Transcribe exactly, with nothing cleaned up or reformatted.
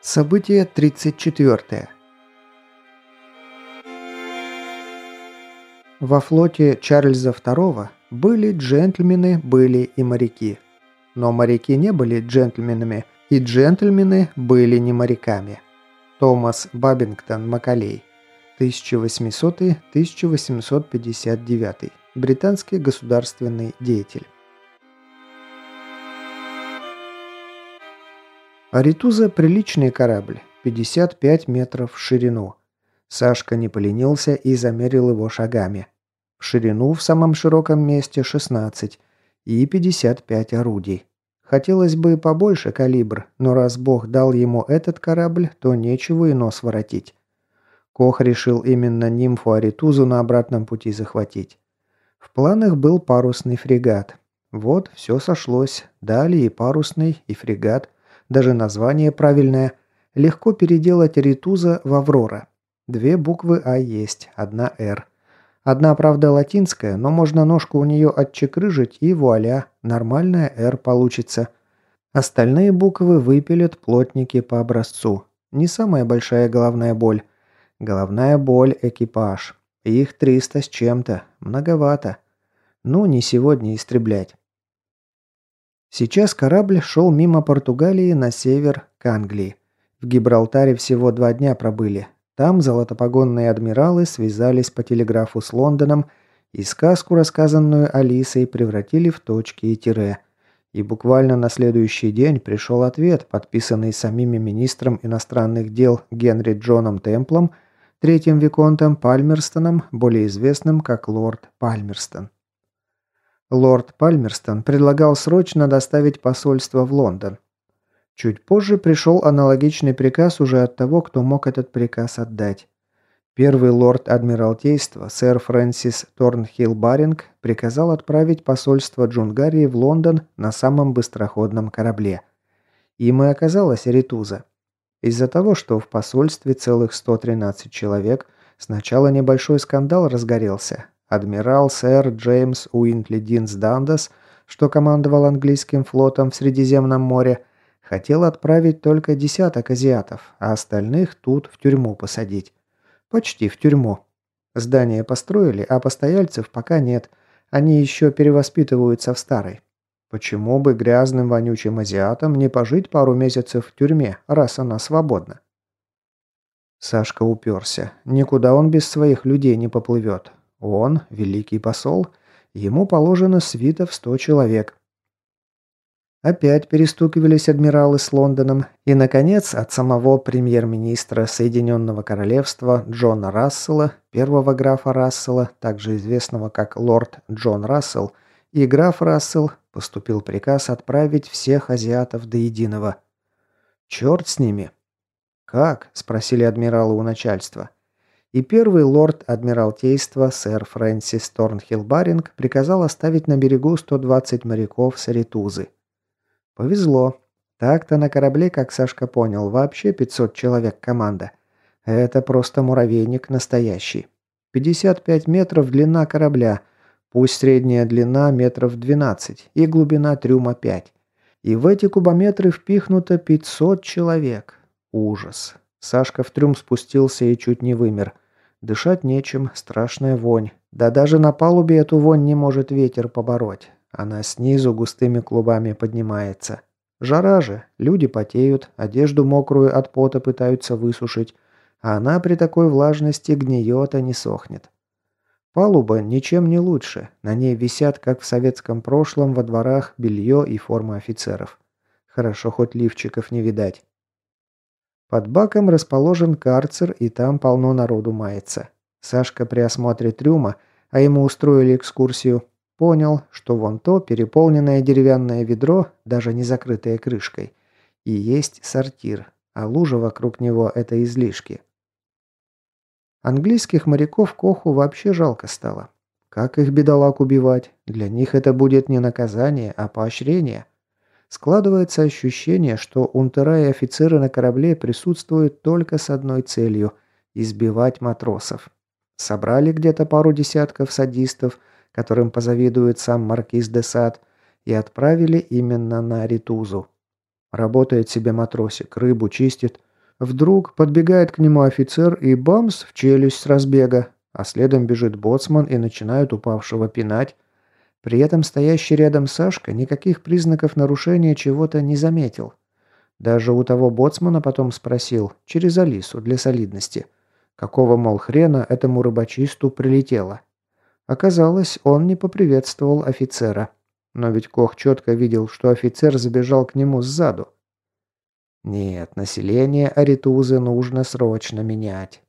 Событие тридцать четвёртое. Во флоте Чарльза второго были джентльмены, были и моряки. Но моряки не были джентльменами, и джентльмены были не моряками. Томас Бабингтон Маккалей, тысяча восьмисотый - тысяча восемьсот пятьдесят девятый, британский государственный деятель. Аритуза – приличный корабль, пятьдесят пять метров в ширину. Сашка не поленился и замерил его шагами. В ширину в самом широком месте шестнадцать и пятьдесят пять орудий. Хотелось бы побольше калибр, но раз Бог дал ему этот корабль, то нечего и нос воротить. Кох решил именно нимфу Аритузу на обратном пути захватить. В планах был парусный фрегат. Вот, все сошлось. Дали и парусный, и фрегат. Даже название правильное. Легко переделать Аритуза в Аврора. Две буквы А есть, одна Р. Одна, правда, латинская, но можно ножку у нее отчекрыжить и вуаля, нормальная Р получится. Остальные буквы выпилят плотники по образцу. Не самая большая головная боль. Головная боль – экипаж. Их триста с чем-то. Многовато. Ну, не сегодня истреблять. Сейчас корабль шел мимо Португалии на север к Англии. В Гибралтаре всего два дня пробыли. Там золотопогонные адмиралы связались по телеграфу с Лондоном и сказку, рассказанную Алисой, превратили в точки и тире. И буквально на следующий день пришел ответ, подписанный самими министром иностранных дел Генри Джоном Темплом, третьим виконтом Пальмерстоном, более известным как лорд Пальмерстон. Лорд Пальмерстон предлагал срочно доставить посольство в Лондон. Чуть позже пришел аналогичный приказ уже от того, кто мог этот приказ отдать. Первый лорд Адмиралтейства, сэр Фрэнсис Торнхилл Баринг, приказал отправить посольство Джунгарии в Лондон на самом быстроходном корабле. Им и оказалась Аритуза. Из-за того, что в посольстве целых сто тринадцать человек, сначала небольшой скандал разгорелся. Адмирал сэр Джеймс Уинтли Динс Дандас, что командовал английским флотом в Средиземном море, хотел отправить только десяток азиатов, а остальных тут в тюрьму посадить. Почти в тюрьму. Здание построили, а постояльцев пока нет. Они еще перевоспитываются в старой. Почему бы грязным вонючим азиатам не пожить пару месяцев в тюрьме, раз она свободна? Сашка уперся. Никуда он без своих людей не поплывет. Он, великий посол, ему положено свита в сто человек. Опять перестукивались адмиралы с Лондоном, и, наконец, от самого премьер-министра Соединенного Королевства Джона Рассела, первого графа Рассела, также известного как лорд Джон Рассел, и граф Рассел, поступил приказ отправить всех азиатов до единого. «Черт с ними!» «Как?» – спросили адмиралы у начальства. И первый лорд Адмиралтейства сэр Фрэнсис Торнхилл Баринг приказал оставить на берегу сто двадцать моряков с Аритузы. Повезло. Так-то на корабле, как Сашка понял, вообще пятьсот человек команда. Это просто муравейник настоящий. пятьдесят пять метров длина корабля, пусть средняя длина метров двенадцать и глубина трюма пять. И в эти кубометры впихнуто пятьсот человек. Ужас. Сашка в трюм спустился и чуть не вымер. Дышать нечем, страшная вонь. Да даже на палубе эту вонь не может ветер побороть. Она снизу густыми клубами поднимается. Жара же, люди потеют, одежду мокрую от пота пытаются высушить, а она при такой влажности гниет, а не сохнет. Палуба ничем не лучше, на ней висят, как в советском прошлом, во дворах белье и форма офицеров. Хорошо, хоть лифчиков не видать. Под баком расположен карцер, и там полно народу мается. Сашка при осмотре трюма, а ему устроили экскурсию, понял, что вон то переполненное деревянное ведро, даже не закрытое крышкой, и есть сортир, а лужа вокруг него – это излишки. Английских моряков Коху вообще жалко стало. Как их бедолаг убивать? Для них это будет не наказание, а поощрение. Складывается ощущение, что унтера и офицеры на корабле присутствуют только с одной целью – избивать матросов. Собрали где-то пару десятков садистов, которым позавидует сам маркиз де Сад, и отправили именно на Аритузу. Работает себе матросик, рыбу чистит, Вдруг подбегает к нему офицер и бамс в челюсть с разбега, а следом бежит боцман и начинает упавшего пинать. При этом стоящий рядом Сашка никаких признаков нарушения чего-то не заметил. Даже у того боцмана потом спросил, через Алису, для солидности, какого, мол, хрена этому рыбачисту прилетело. Оказалось, он не поприветствовал офицера. Но ведь Кох четко видел, что офицер забежал к нему сзаду. Нет, население Аритузы нужно срочно менять.